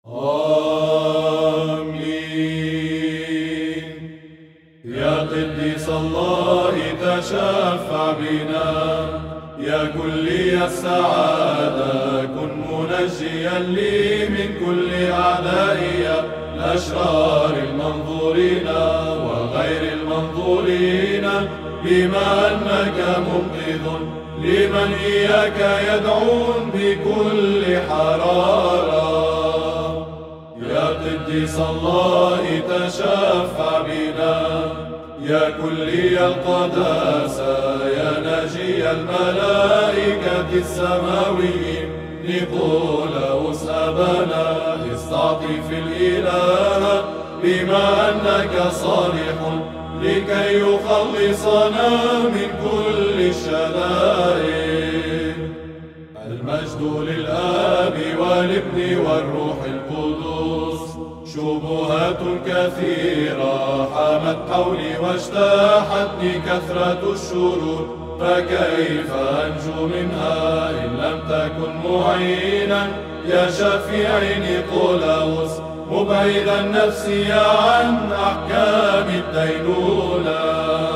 آمين. يا قديس الله تشفع بنا، يا كلي السعادة كن منجيا لي من كل أعدائي الأشرار المنظورين وغير المنظورين، بما أنك منقذ لمن إياك يدعون بكل حرارة. يا قديس الله تشفع بنا، يا كلي القداسة، يا ناجي الملائكة السماويين، نيقولاوس أبانا استعطف الإله، بما أنك صالح لكي يخلصنا من كل الشدائد. المجد للآب والابن والروح القدس. شبهات كثيرة حامت حولي واجتاحتني كثرة الشرور، فكيف أنجو منها إن لم تكن معينا يا شفيعي نيقولاوس، مبعدا نفسي عن أحكام الدينونة.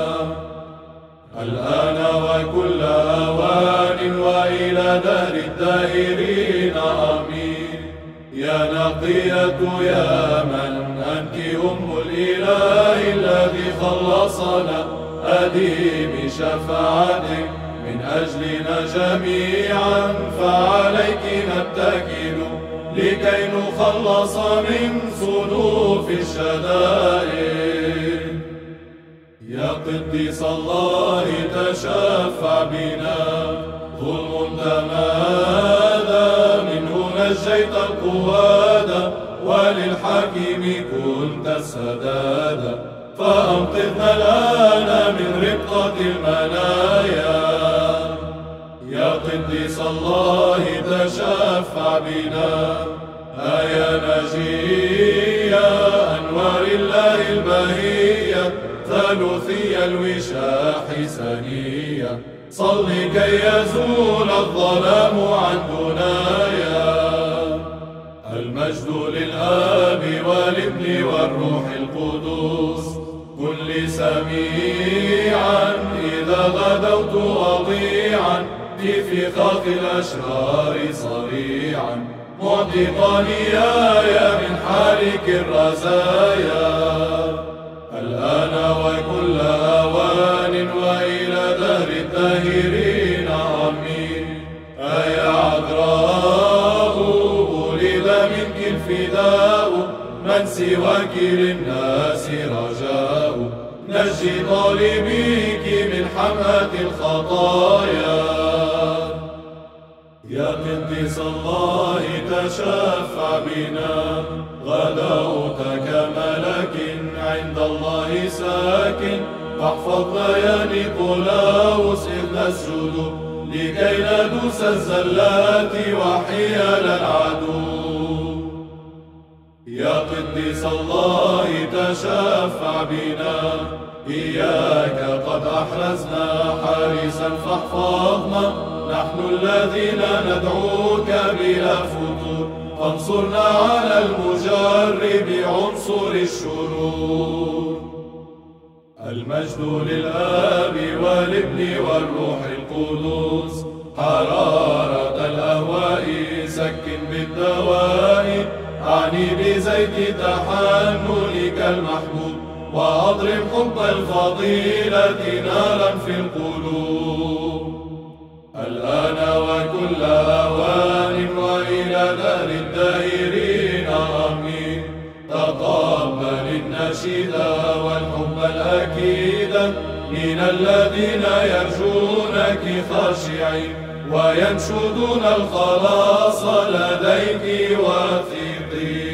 الآن وكل أوان وإلى دار الدائرين آمين. يا نقية يا من أنت أم الإله الذي خلصنا، أديم شفاعتك من أجلنا جميعا، فعليك نتكل لكي نخلص من صنوف الشدائد. يا قديس الله تشفع بنا، ظلم تمادى منه نجيت القواد، وللحكيم كنت السداد، فأنقذنا الآن من رقة المنايا. يا قديس الله تشفع بنا، يا نجيا أنوار الله البهية، ثالوثي الوشاح سنية، صل كي يزول الظلام عن دنايا. المجد للآب والابن والروح القدس. كن لي سميعا إذا غدوت وضيعا، في فخاخ الأشرار صريعا، معتقا إياي من حالك الرزايا. الآن وكل أوان وإلى دهر الداهرين آمين. يا عذراء ولد منك الفداء، من سواك للناس رجاء، نجي طالبيك من حماة الخطايا. يا قديس الله تشفع بنا، غدوت كملك عند الله ساكن، فاحفظنا يا نيقولاوس إذ نسجد، لكي ندوس الزلات وحيل العدو. يا قديس الله تشفع بنا، إياك قد أحرزنا حارسا فاحفظنا، نحن الذين ندعوك بلا فتور، فانصرنا على المجرب عنصر الشرور. المجد للآب والابن والروح القدس. حرارة الأهواء سكن بالدواء، أعني بزيت تحننك المحبوب، وأضرب حب الفضيلة نارا في القلوب. الآن وكل أوان وإلى دار الدائرين آمين. تقبل النشيد والحب الأكيد من الذين يرجونك خاشعين، وينشدون الخلاص لديك واثقين.